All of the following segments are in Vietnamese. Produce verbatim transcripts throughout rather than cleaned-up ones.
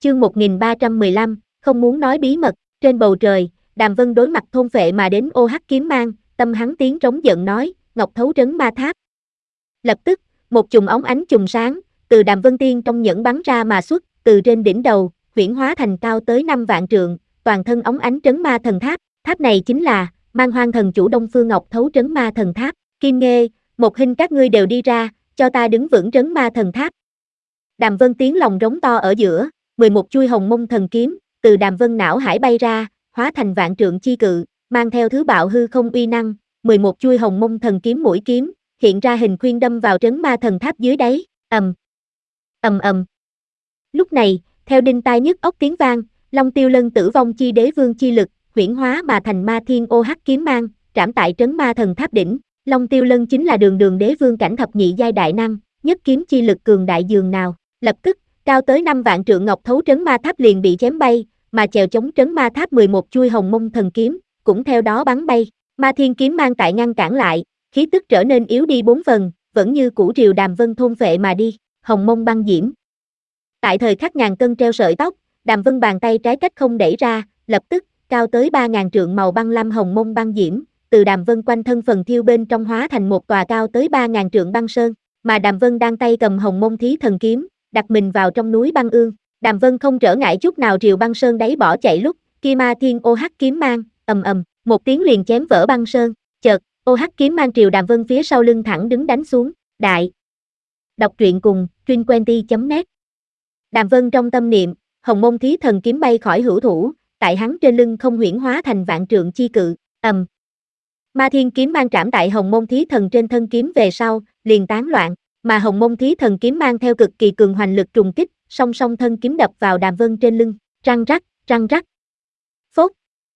chương một nghìn ba trăm mười lăm, không muốn nói bí mật, trên bầu trời, Đàm Vân đối mặt thôn phệ mà đến ô hắc kiếm mang, tâm hắn tiếng trống giận nói, Ngọc Thấu Trấn Ma Tháp. Lập tức, một chùm óng ánh chùm sáng, từ Đàm Vân Tiên trong nhẫn bắn ra mà xuất, từ trên đỉnh đầu, huyễn hóa thành cao tới năm vạn trượng, toàn thân óng ánh trấn ma thần tháp, tháp này chính là, Mang Hoang thần chủ Đông Phương Ngọc Thấu Trấn Ma Thần Tháp, Kim Nghê, một hình các ngươi đều đi ra, cho ta đứng vững trấn ma thần tháp. Đàm Vân tiếng lòng rống to ở giữa, mười một chuôi hồng mông thần kiếm, từ Đàm Vân não hải bay ra, hóa thành vạn trượng chi cự, mang theo thứ bạo hư không uy năng, mười một chuôi hồng mông thần kiếm mũi kiếm, hiện ra hình khuyên đâm vào trấn ma thần tháp dưới đáy, ầm, ầm ầm. Lúc này, theo đinh tai nhức óc tiếng vang, Long Tiêu Lân tử vong chi đế vương chi lực, huyễn hóa mà thành ma thiên ô hắc kiếm mang, trảm tại trấn ma thần tháp đỉnh. Long Tiêu Lân chính là đường đường đế vương cảnh thập nhị giai đại năng, nhất kiếm chi lực cường đại dường nào. Lập tức, cao tới năm vạn trượng Ngọc Thấu Trấn Ma Tháp liền bị chém bay, mà chèo chống trấn ma tháp mười một chuôi hồng mông thần kiếm, cũng theo đó bắn bay. Ma thiên kiếm mang tại ngăn cản lại, khí tức trở nên yếu đi bốn phần, vẫn như cũ triều Đàm Vân thôn phệ mà đi, hồng mông băng diễm. Tại thời khắc ngàn cân treo sợi tóc, Đàm Vân bàn tay trái cách không đẩy ra, lập tức, cao tới ba ngàn trượng màu băng lam hồng mông băng diễm, từ Đàm Vân quanh thân phần thiêu bên trong hóa thành một tòa cao tới ba ngàn trượng băng sơn, mà Đàm Vân đang tay cầm hồng mông thí thần kiếm, đặt mình vào trong núi băng ương. Đàm Vân không trở ngại chút nào triều băng sơn đáy bỏ chạy lúc, kia ma thiên ô hắc kiếm mang, ầm ầm, một tiếng liền chém vỡ băng sơn, chợt, ô hắc kiếm mang triều Đàm Vân phía sau lưng thẳng đứng đánh xuống, đại. Đọc truyện cùng, truyện chấm net. Đàm Vân trong tâm niệm, hồng mông thí thần kiếm bay khỏi hữu thủ, tại hắn trên lưng không huyễn hóa thành vạn trượng chi cự, ầm. Ma thiên kiếm mang trảm tại hồng mông thí thần trên thân kiếm về sau, liền tán loạn, mà hồng mông thí thần kiếm mang theo cực kỳ cường hoành lực trùng kích, song song thân kiếm đập vào Đàm Vân trên lưng, răng rắc, răng rắc. Phốt.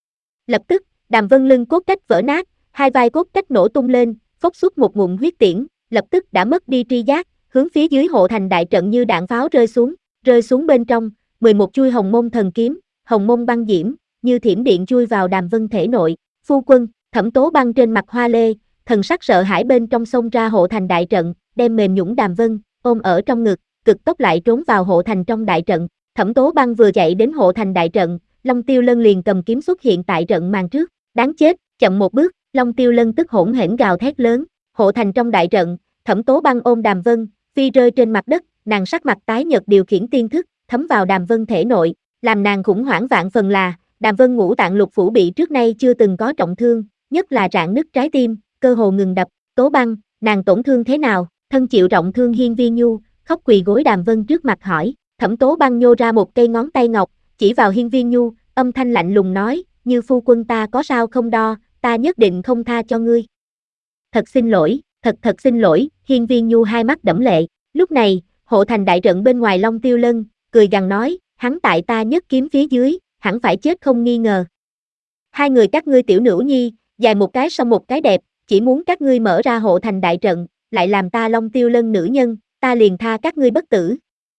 Lập tức, Đàm Vân lưng cốt cách vỡ nát, hai vai cốt cách nổ tung lên, phốc xuất một ngụm huyết tiễn, lập tức đã mất đi tri giác, hướng phía dưới hộ thành đại trận như đạn pháo rơi xuống, rơi xuống bên trong, mười một chuôi hồng mông thần kiếm, hồng mông băng diễm, như thiểm điện chui vào Đàm Vân thể nội. Phu quân, Thẩm Tố Băng trên mặt hoa lê, thần sắc sợ hãi bên trong xông ra hộ thành đại trận, đem mềm nhũn Đàm Vân ôm ở trong ngực, cực tốc lại trốn vào hộ thành trong đại trận. Thẩm Tố Băng vừa chạy đến hộ thành đại trận, Long Tiêu Lân liền cầm kiếm xuất hiện tại trận màn trước, đáng chết, chậm một bước. Long Tiêu Lân tức hỗn hển gào thét lớn, hộ thành trong đại trận, Thẩm Tố Băng ôm Đàm Vân, phi rơi trên mặt đất, nàng sắc mặt tái nhợt điều khiển tiên thức, thấm vào Đàm Vân thể nội, làm nàng khủng hoảng vạn phần là, Đàm Vân ngũ tạng lục phủ bị trước nay chưa từng có trọng thương, nhất là rạn nứt trái tim, cơ hồ ngừng đập. Tố Băng, nàng tổn thương thế nào? Thân chịu trọng thương Hiên Vi Nhu, khóc quỳ gối Đàm Vân trước mặt hỏi. Thẩm Tố Băng nhô ra một cây ngón tay ngọc, chỉ vào Hiên Vi Nhu, âm thanh lạnh lùng nói, như phu quân ta có sao không đo, ta nhất định không tha cho ngươi. Thật xin lỗi, thật thật xin lỗi. Hiên Vi Nhu hai mắt đẫm lệ. Lúc này, hộ thành đại trận bên ngoài Long Tiêu Lân, cười gằn nói, hắn tại ta nhất kiếm phía dưới, hẳn phải chết không nghi ngờ. Hai người các ngươi tiểu nữ nhi, dài một cái sau một cái đẹp, chỉ muốn các ngươi mở ra hộ thành đại trận, lại làm ta Long Tiêu Lân nữ nhân, ta liền tha các ngươi bất tử.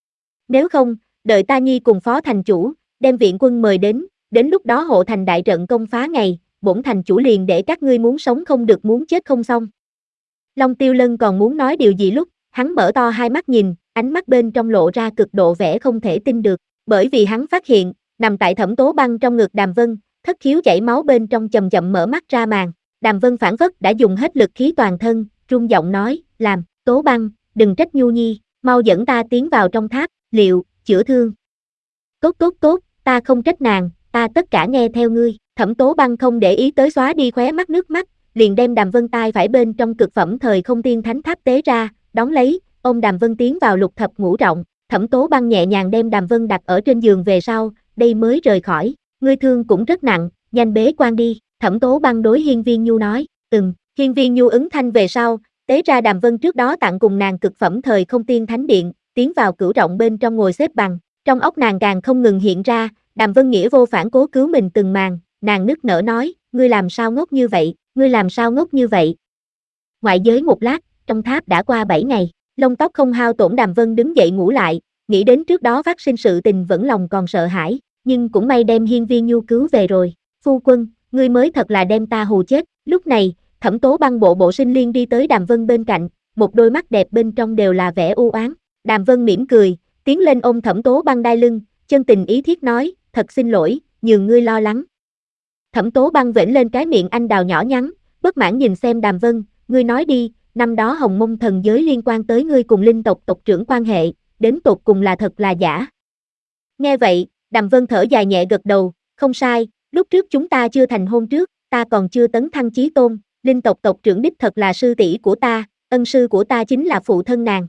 Nếu không, đợi ta nhi cùng phó thành chủ, đem viện quân mời đến, đến lúc đó hộ thành đại trận công phá ngày, bổn thành chủ liền để các ngươi muốn sống không được muốn chết không xong. Long Tiêu Lân còn muốn nói điều gì lúc, hắn mở to hai mắt nhìn, ánh mắt bên trong lộ ra cực độ vẻ không thể tin được, bởi vì hắn phát hiện, nằm tại Thẩm Tố Băng trong ngực Đàm Vân, thất khiếu chảy máu bên trong chậm chậm mở mắt ra màn. Đàm Vân phản phất đã dùng hết lực khí toàn thân, run giọng nói, làm, Tố Băng, đừng trách Nhu Nhi, mau dẫn ta tiến vào trong tháp, liệu, chữa thương. Tốt tốt tốt, ta không trách nàng, ta tất cả nghe theo ngươi. Thẩm Tố Băng không để ý tới xóa đi khóe mắt nước mắt, liền đem Đàm Vân tai phải bên trong cực phẩm thời không tiên thánh tháp tế ra, đón lấy, ôm Đàm Vân tiến vào lục thập ngũ trọng. Thẩm Tố Băng nhẹ nhàng đem Đàm Vân đặt ở trên giường về sau, đây mới rời khỏi. Ngươi thương cũng rất nặng, nhanh bế quan đi. Thẩm Tố Băng đối Hiên Viên Nhu nói, ừm. Hiên Viên Nhu ứng thanh về sau, tế ra Đàm Vân trước đó tặng cùng nàng cực phẩm thời không tiên thánh điện, tiến vào cửu trọng bên trong ngồi xếp bằng. Trong óc nàng càng không ngừng hiện ra, Đàm Vân nghĩa vô phản cố cứu mình từng màn, nàng nức nở nói, ngươi làm sao ngốc như vậy, ngươi làm sao ngốc như vậy. Ngoại giới một lát, trong tháp đã qua bảy ngày, lông tóc không hao tổn Đàm Vân đứng dậy ngủ lại, nghĩ đến trước đó phát sinh sự tình vẫn lòng còn sợ hãi, nhưng cũng may đem Hiên Viên Nhu cứu về rồi. Phu quân, ngươi mới thật là đem ta hù chết. Lúc này, Thẩm Tố Băng bộ bộ sinh liên đi tới Đàm Vân bên cạnh, một đôi mắt đẹp bên trong đều là vẻ u oán. Đàm Vân mỉm cười, tiến lên ôm Thẩm Tố Băng đai lưng, chân tình ý thiết nói, thật xin lỗi, nhường ngươi lo lắng. Thẩm Tố Băng vểnh lên cái miệng anh đào nhỏ nhắn, bất mãn nhìn xem Đàm Vân, ngươi nói đi, năm đó Hồng Mông thần giới liên quan tới ngươi cùng linh tộc tộc trưởng quan hệ, đến tột cùng là thật là giả. Nghe vậy, Đàm Vân thở dài nhẹ gật đầu, không sai, lúc trước chúng ta chưa thành hôn trước, ta còn chưa tấn thăng chí tôn, linh tộc tộc trưởng đích thật là sư tỷ của ta, ân sư của ta chính là phụ thân nàng.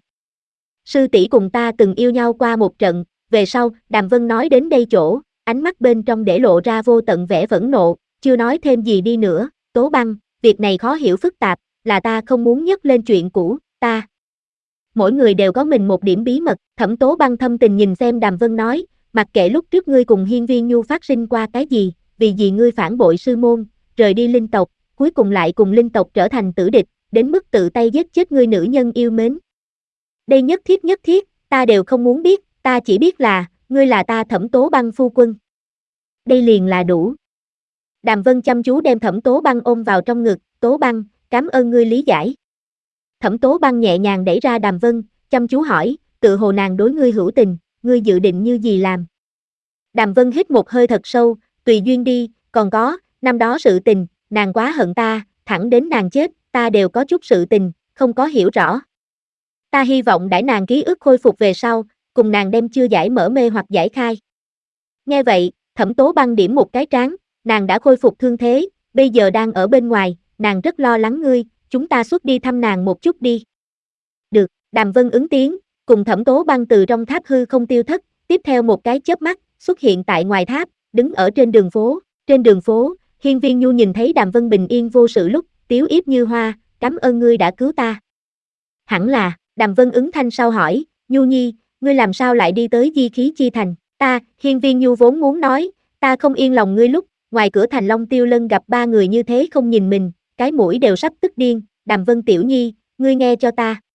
Sư tỷ cùng ta từng yêu nhau qua một trận, về sau, Đàm Vân nói đến đây chỗ, ánh mắt bên trong để lộ ra vô tận vẻ phẫn nộ, chưa nói thêm gì đi nữa, Tố Băng, việc này khó hiểu phức tạp, là ta không muốn nhắc lên chuyện cũ, ta. Mỗi người đều có mình một điểm bí mật, Thẩm Tố Băng thâm tình nhìn xem Đàm Vân nói, mặc kệ lúc trước ngươi cùng Hiên Viên Nhu phát sinh qua cái gì, vì gì ngươi phản bội sư môn, rời đi linh tộc, cuối cùng lại cùng linh tộc trở thành tử địch, đến mức tự tay giết chết ngươi nữ nhân yêu mến. Đây nhất thiết nhất thiết, ta đều không muốn biết, ta chỉ biết là, ngươi là ta Thẩm Tố Băng phu quân. Đây liền là đủ. Đàm Vân chăm chú đem Thẩm Tố Băng ôm vào trong ngực, Tố Băng, cảm ơn ngươi lý giải. Thẩm Tố Băng nhẹ nhàng đẩy ra Đàm Vân, chăm chú hỏi, tự hồ nàng đối ngươi hữu tình, ngươi dự định như gì làm? Đàm Vân hít một hơi thật sâu, tùy duyên đi, còn có, năm đó sự tình, nàng quá hận ta, thẳng đến nàng chết, ta đều có chút sự tình, không có hiểu rõ. Ta hy vọng đãi nàng ký ức khôi phục về sau, cùng nàng đem chưa giải mở mê hoặc giải khai. Nghe vậy, Thẩm Tố Băng điểm một cái trán, nàng đã khôi phục thương thế, bây giờ đang ở bên ngoài, nàng rất lo lắng ngươi, chúng ta xuất đi thăm nàng một chút đi. Được, Đàm Vân ứng tiếng, cùng Thẩm Tố Băng từ trong tháp hư không tiêu thất, tiếp theo một cái chớp mắt, xuất hiện tại ngoài tháp, đứng ở trên đường phố, trên đường phố, Hiên Viên Nhu nhìn thấy Đàm Vân bình yên vô sự lúc, tiếu yếp như hoa, cảm ơn ngươi đã cứu ta. Hẳn là, Đàm Vân ứng thanh sau hỏi, Nhu Nhi, ngươi làm sao lại đi tới Di Khí Chi Thành, ta, Hiên Viên Nhu vốn muốn nói, ta không yên lòng ngươi lúc, ngoài cửa thành Long Tiêu Lân gặp ba người như thế không nhìn mình, cái mũi đều sắp tức điên, Đàm Vân tiểu nhi, ngươi nghe cho ta.